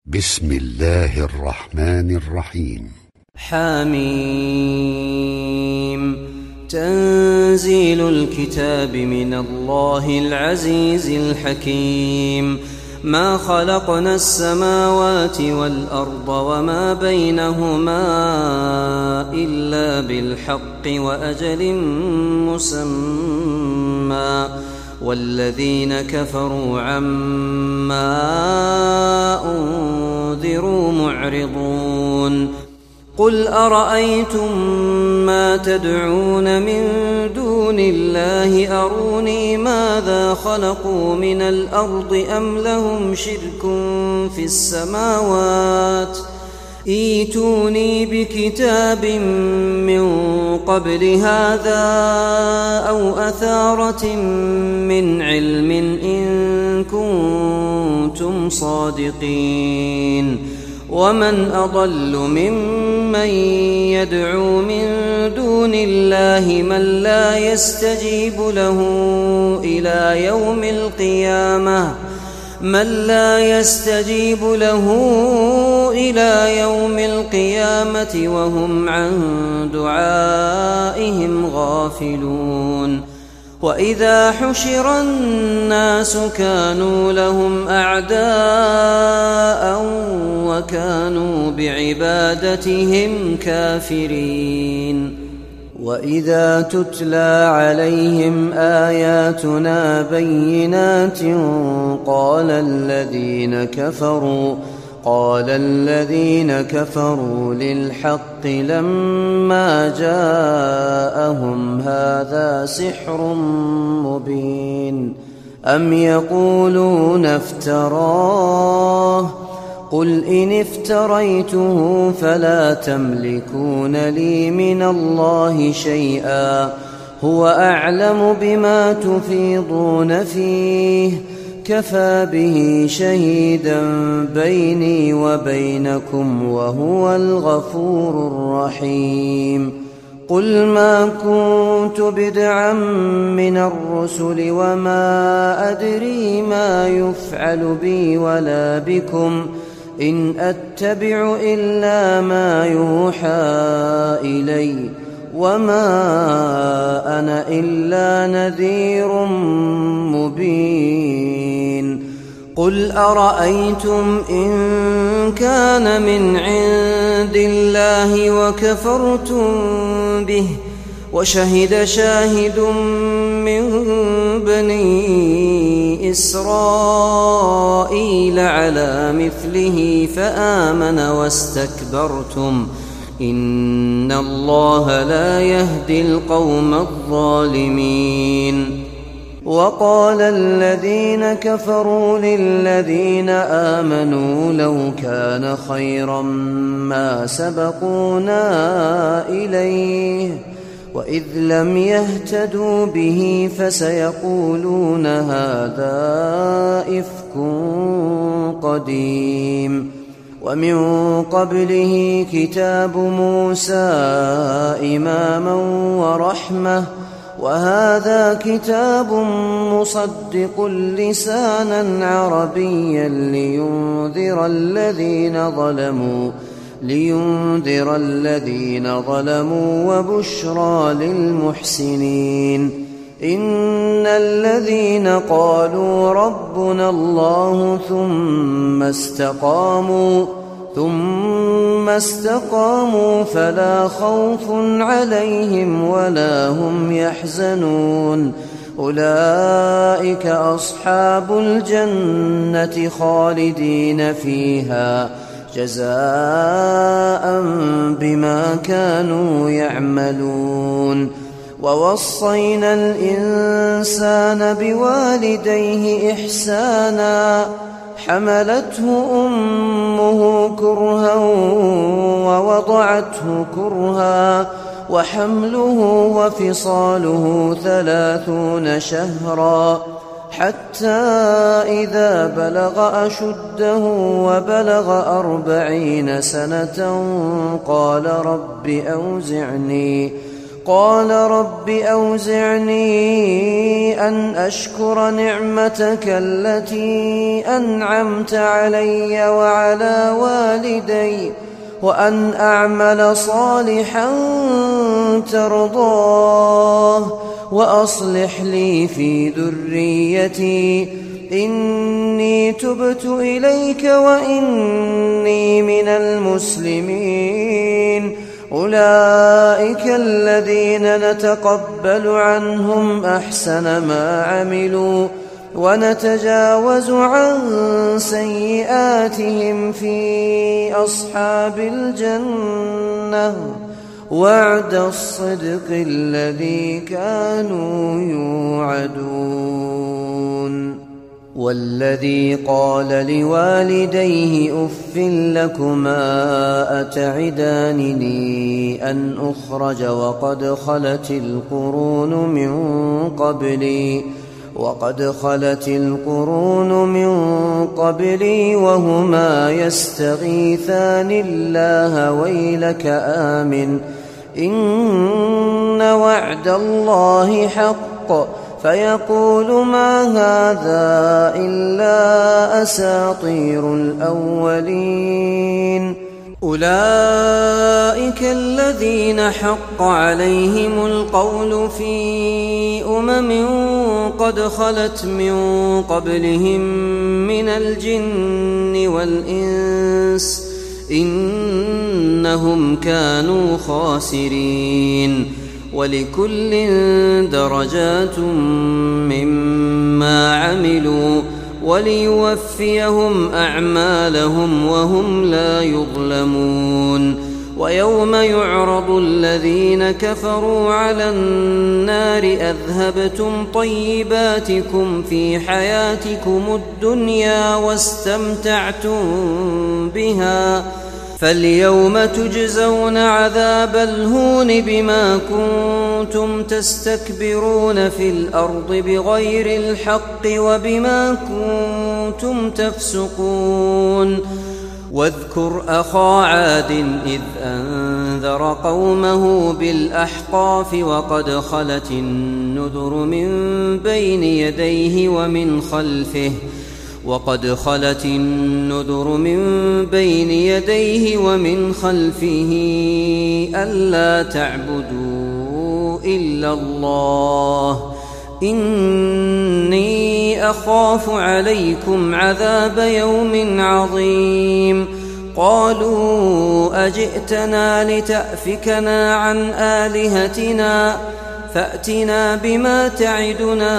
بسم الله الرحمن الرحيم. حميم. تنزيل الكتاب من الله العزيز الحكيم. ما خلقنا السماوات والأرض وما بينهما إلا بالحق وأجل مسمى، والذين كفروا عما أنذروا معرضون. قل أرأيتم ما تدعون من دون الله أروني ماذا خلقوا من الأرض أم لهم شرك في السماوات، ائتوني بكتاب من قبل هذا أو أثارة من علم إن كنتم صادقين. ومن أضل ممن يدعو من دون الله من لا يستجيب له إلى يوم القيامة وهم عن دعائهم غافلون. وإذا حشر الناس كانوا لهم أعداء وكانوا بعبادتهم كافرين. وإذا تتلى عليهم آياتنا بينات قال الذين كفروا للحق لما جاءهم هذا سحر مبين. أم يقولون افتراه، قل إن افتريته فلا تملكون لي من الله شيئا، هو أعلم بما تفيضون فيه، كفى به شهيدا بيني وبينكم وهو الغفور الرحيم. قل ما كنت بدعا من الرسل وما أدري ما يفعل بي ولا بكم، إن أتبع إلا ما يوحى إلي، وما أنا إلا نذير مبين. قل أرأيتم إن كان من عند الله وكفرتم به وشهد شاهد من بني إسرائيل على مثله فآمن واستكبرتم، إن الله لا يهدي القوم الظالمين. وقال الذين كفروا للذين آمنوا لو كان خيرا ما سبقونا إليه، وإذ لم يهتدوا به فسيقولون هذا إفك قديم. ومن قبله كتاب موسى إماما ورحمة، وهذا كتاب مصدق لسانا عربيا لينذر الذين ظلموا وبشرى للمحسنين. إن الذين قالوا ربنا الله ثم استقاموا فلا خوف عليهم ولا هم يحزنون، أولئك أصحاب الجنة خالدين فيها جزاء بما كانوا يعملون. ووصينا الإنسان بوالديه إحسانا، حملته أمه كرها ووضعته كرها، وحمله وفصاله 30 شهرا، حتى إذا بلغ أشده وبلغ 40 سنة قال قال رب أوزعني أن أشكر نعمتك التي أنعمت علي وعلى والدي وأن أعمل صالحا ترضاه وأصلح لي في ذريتي إني تبت إليك وإني من المسلمين. أولئك الذين نتقبل عنهم أحسن ما عملوا ونتجاوز عن سيئاتهم في أصحاب الجنة وعد الصدق الذي كانوا يوعدون. والذي قال لوالديه أف لكما أتعدانني أن أخرج وقد خلت القرون من قبلي وهما يستغيثان الله ويلك آمن إن وعد الله حق فيقول ما هذا إلا أساطير الأولين. أولئك الذين حق عليهم القول في قد خلت من قبلهم من الجن والإنس إنهم كانوا خاسرين. ولكل درجات مما عملوا وليوفيهم أعمالهم وهم لا يظلمون. ويوم يعرض الذين كفروا على النار أذهبتم طيباتكم في حياتكم الدنيا واستمتعتم بها فاليوم تجزون عذاب الهون بما كنتم تستكبرون في الأرض بغير الحق وبما كنتم تفسقون. واذكر أخا عاد إذ أنذر قومه بالأحقاف وقد خلت النذر من بين يديه ومن خلفه ألا تعبدوا إلا الله إني أخاف عليكم عذاب يوم عظيم. قالوا أجئتنا لتأفكنا عن آلهتنا فأتنا بما تعدنا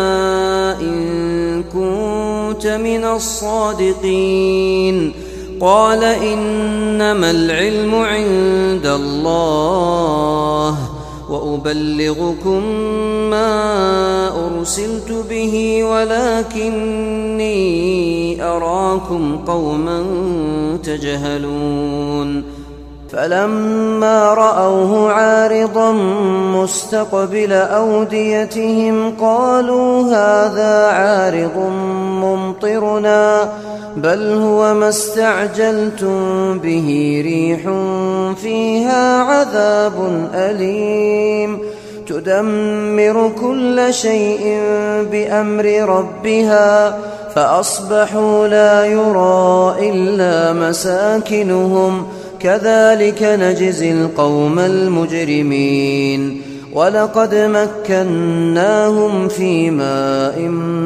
إن كنت من الصادقين. قال إنما العلم عند الله وأبلغكم ما أرسلت به ولكني أراكم قوما تجهلون. فلما رأوه عارضا مستقبل أوديتهم قالوا هذا عارض ممطرنا بل هو ما استعجلتم به ريح فيها عذاب أليم تدمر كل شيء بأمر ربها فأصبحوا لا يرى إلا مساكنهم كذلك نجزي القوم المجرمين. ولقد مكناهم في ماء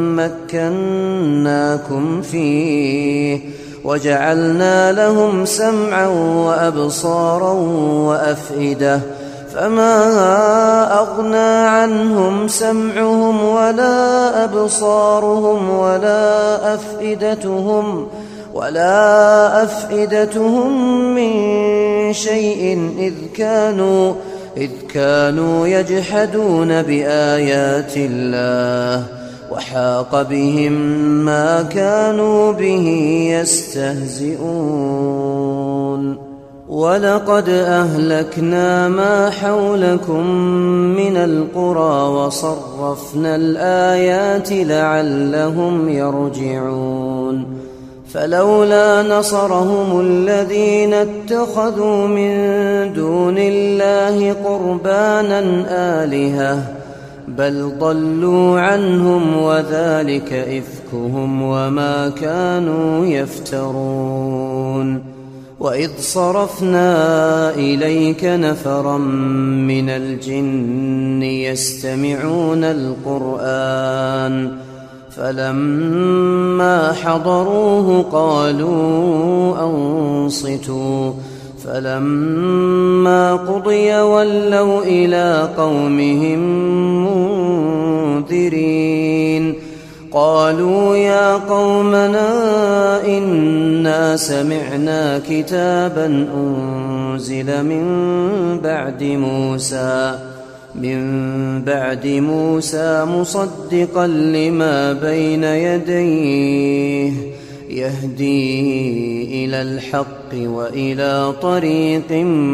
مكناكم فيه وجعلنا لهم سمعا وأبصارا وأفئدة فما أغنى عنهم سمعهم ولا أبصارهم ولا أفئدتهم من شيء إذ كانوا يجحدون بآيات الله وحاق بهم ما كانوا به يستهزئون. ولقد أهلكنا ما حولكم من القرى وصرفنا الآيات لعلهم يرجعون. فلولا نصرهم الذين اتخذوا من دون الله قربانا آلهة بل ضلوا عنهم وذلك إفكهم وما كانوا يفترون. وإذ صرفنا إليك نفرا من الجن يستمعون القرآن فلما حضروه قالوا أنصتوا فلما قضي ولوا إلى قومهم منذرين. قالوا يا قومنا إنا سمعنا كتابا أنزل من بعد موسى مصدقا لما بين يديه يهدي إلى الحق وإلى طريق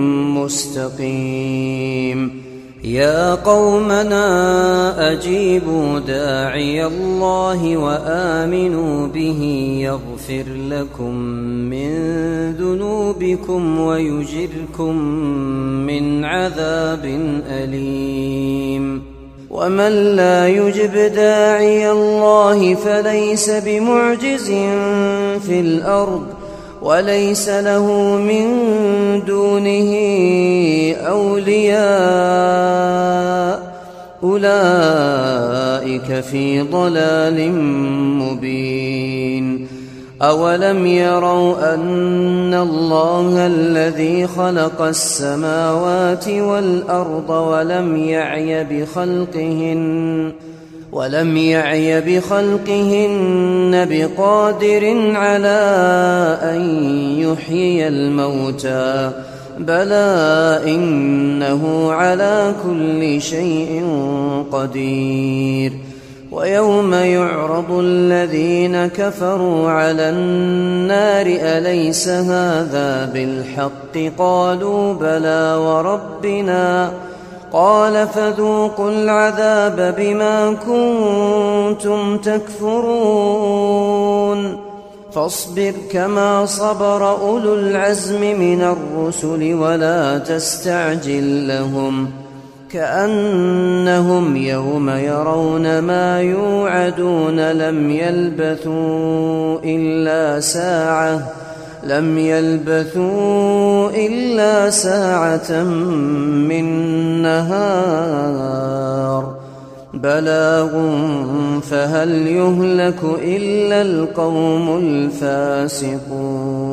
مستقيم. يا قومنا أجيبوا داعي الله وآمنوا به يغفر لكم من ذنوبكم ويجركم من عذاب أليم. ومن لا يجب داعي الله فليس بمعجز في الأرض وليس له من دونه أولياء أولئك في ضلال مبين. أولم يروا أن الله الذي خلق السماوات والأرض ولم يعي بخلقهن بقادر على أن يحيي الموتى بلى إنه على كل شيء قدير. ويوم يعرض الذين كفروا على النار أليس هذا بالحق قالوا بلى وربنا قال فذوقوا العذاب بما كنتم تكفرون. فاصبر كما صبر أولو العزم من الرسل ولا تستعجل لهم كأنهم يوم يرون ما يوعدون لم يلبثوا إلا ساعة من نهار بلاغ فهل يهلك إلا القوم الفاسقون.